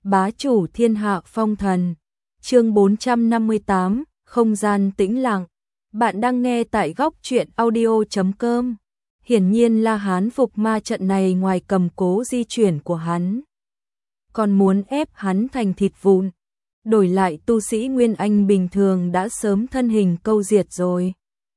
Bá chủ thiên hạ phong thần. Chương 458, không gian tĩnh lặng. Bạn đang nghe tại góc truyện audio.com. Hiển nhiên La Hán phục ma trận này ngoài cầm cố di chuyển của hắn, còn muốn ép hắn thành thịt vụn. Đổi lại tu sĩ Nguyên Anh bình thường đã sớm thân hình câu diệt rồi.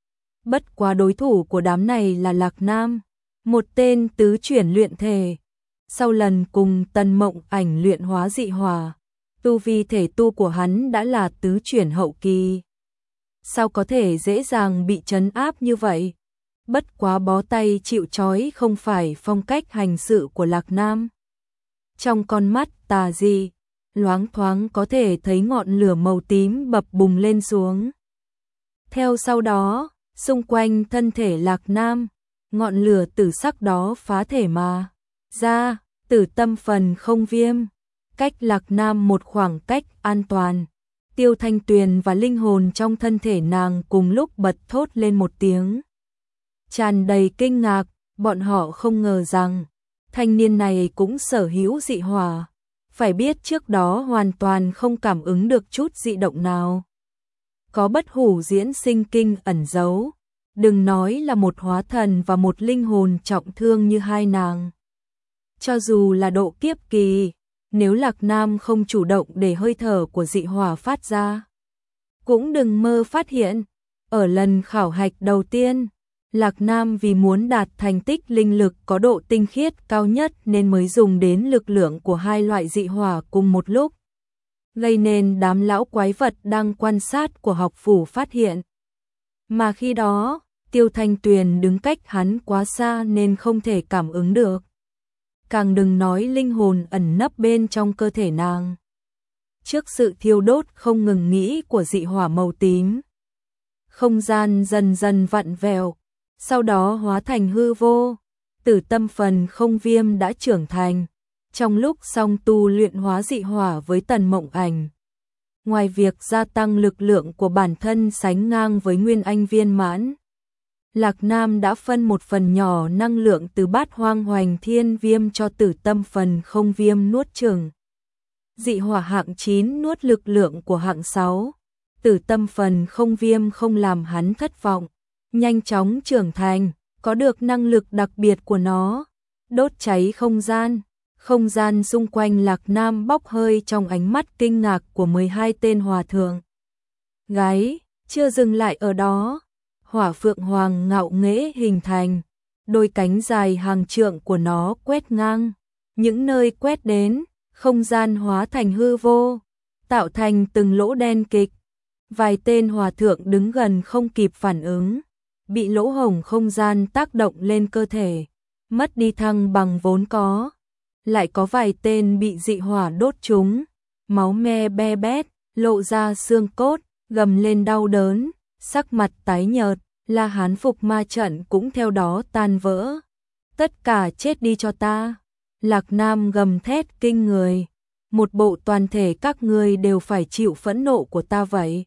Bất quá đối thủ của đám này là Lạc Nam, một tên tứ chuyển luyện thể. Sau lần cùng Tần Mộng Ảnh luyện hóa dị hỏa, tu vi thể tu của hắn đã là tứ chuyển hậu kỳ. Sao có thể dễ dàng bị trấn áp như vậy? Bất quá bó tay chịu trói không phải phong cách hành sự của Lạc Nam. Trong con mắt tà dị, loáng thoáng có thể thấy ngọn lửa màu tím bập bùng lên xuống. Theo sau đó, xung quanh thân thể Lạc Nam, ngọn lửa tử sắc đó phá thể mà ra, tử tâm phần không viêm, cách Lạc Nam một khoảng cách an toàn. Tiêu Thanh Tuyền và linh hồn trong thân thể nàng cùng lúc bật thốt lên một tiếng tràn đầy kinh ngạc, bọn họ không ngờ rằng thanh niên này cũng sở hữu dị hỏa. Phải biết trước đó hoàn toàn không cảm ứng được chút dị động nào. Có bất hủ diễn sinh kinh ẩn giấu, đừng nói là một hóa thần và một linh hồn trọng thương như hai nàng. Cho dù là độ kiếp kỳ, nếu Lạc Nam không chủ động để hơi thở của dị hỏa phát ra, cũng đừng mơ phát hiện. Ở lần khảo hạch đầu tiên, Lạc Nam vì muốn đạt thành tích linh lực có độ tinh khiết cao nhất nên mới dùng đến lực lượng của hai loại dị hỏa cùng một lúc, gây nên đám lão quái vật đang quan sát của học phủ phát hiện. Mà khi đó, Tiêu Thanh Tuyền đứng cách hắn quá xa nên không thể cảm ứng được. Càng đừng nói linh hồn ẩn nấp bên trong cơ thể nàng. Trước sự thiêu đốt không ngừng nghỉ của dị hỏa màu tím, không gian dần dần vặn vẹo, sau đó hóa thành hư vô. Tử tâm phần không viêm đã trưởng thành. Trong lúc song tu luyện hóa dị hỏa với Tần Mộng Ảnh, ngoài việc gia tăng lực lượng của bản thân sánh ngang với Nguyên Anh viên mãn, Lạc Nam đã phân một phần nhỏ năng lượng từ Bát Hoang Hoành Thiên Viêm cho tử tâm phần không viêm nuốt chửng. Dị hỏa hạng 9 nuốt lực lượng của hạng 6. Tử tâm phần không viêm không làm hắn thất vọng, nhanh chóng trưởng thành, có được năng lực đặc biệt của nó, đốt cháy không gian. Không gian xung quanh Lạc Nam bốc hơi trong ánh mắt kinh ngạc của 12 tên hòa thượng. Gái, chưa dừng lại ở đó, hỏa phượng hoàng ngạo nghễ hình thành, đôi cánh dài hàng trượng của nó quét ngang, những nơi quét đến, không gian hóa thành hư vô, tạo thành từng lỗ đen kịch. Vài tên hòa thượng đứng gần không kịp phản ứng, bị lỗ hổng không gian tác động lên cơ thể, mất đi thăng bằng vốn có. Lại có vài tên bị dị hỏa đốt trúng, máu me be bét, lộ ra xương cốt, gầm lên đau đớn, sắc mặt tái nhợt. La Hán phục ma trận cũng theo đó tan vỡ. Tất cả chết đi cho ta. Lạc Nam gầm thét kinh người. Một bộ toàn thể các ngươi đều phải chịu phẫn nộ của ta vậy.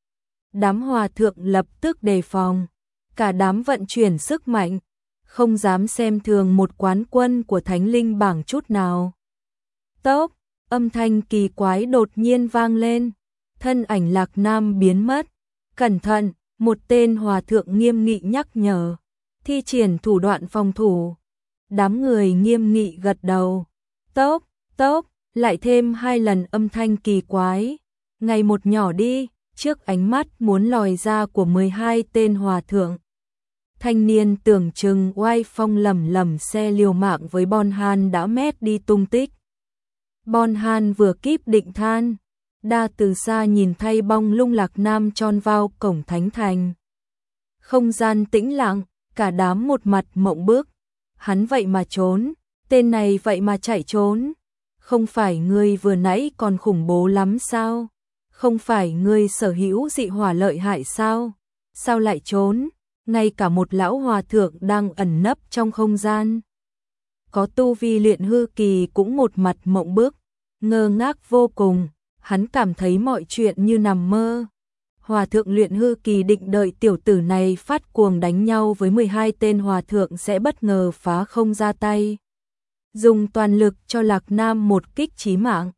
Đám hòa thượng lập tức đề phòng. Cả đám vận chuyển sức mạnh, không dám xem thường một quán quân của Thánh Linh bảng chút nào. Tốc, âm thanh kỳ quái đột nhiên vang lên. Thân ảnh Lạc Nam biến mất. Cẩn thận, một tên hòa thượng nghiêm nghị nhắc nhở. Thi triển thủ đoạn phòng thủ. Đám người nghiêm nghị gật đầu. Tốc, tốc, lại thêm 2 lần âm thanh kỳ quái. Ngày một nhỏ đi, trước ánh mắt muốn lòi ra của 12 tên hòa thượng. Thanh niên tưởng chừng oai phong lầm lầm xe liều mạng với Bon Han đã mét đi tung tích. Bon Han vừa kíp định than, đa từ xa nhìn thay bong lung Lạc Nam tròn vào cổng thánh thành. Không gian tĩnh lặng, cả đám một mặt mộng bức. Hắn vậy mà trốn, tên này vậy mà chạy trốn. Không phải ngươi vừa nãy còn khủng bố lắm sao? Không phải ngươi sở hữu dị hỏa lợi hại sao? Sao lại trốn? Ngay cả một lão hòa thượng đang ẩn nấp trong không gian, có tu vi luyện hư kỳ cũng một mặt mộng bức, ngơ ngác vô cùng. Hắn cảm thấy mọi chuyện như nằm mơ. Hòa thượng luyện hư kỳ định đợi tiểu tử này phát cuồng đánh nhau với 12 tên hòa thượng sẽ bất ngờ phá không ra tay, dùng toàn lực cho Lạc Nam một kích chí mạng.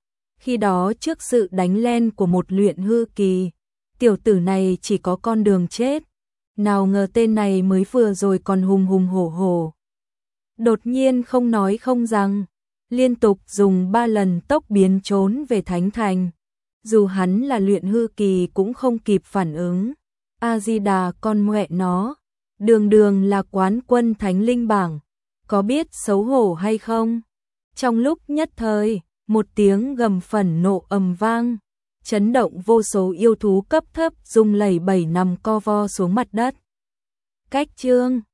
Khi đó trước sự đánh len của một luyện hư kỳ, tiểu tử này chỉ có con đường chết. Nào ngờ tên này mới vừa rồi còn hùng hùng hổ hổ. Đột nhiên không nói không rằng, liên tục dùng 3 lần tốc biến trốn về Thánh Thành. Dù hắn là luyện hư kỳ cũng không kịp phản ứng. A-di-đà con mẹ nó, đường đường là quán quân Thánh Linh bảng, có biết xấu hổ hay không? Trong lúc nhất thời, một tiếng gầm phẫn nộ ầm vang, chấn động vô số yêu thú cấp thấp rung lẩy bẩy nằm co vo xuống mặt đất. Cách chương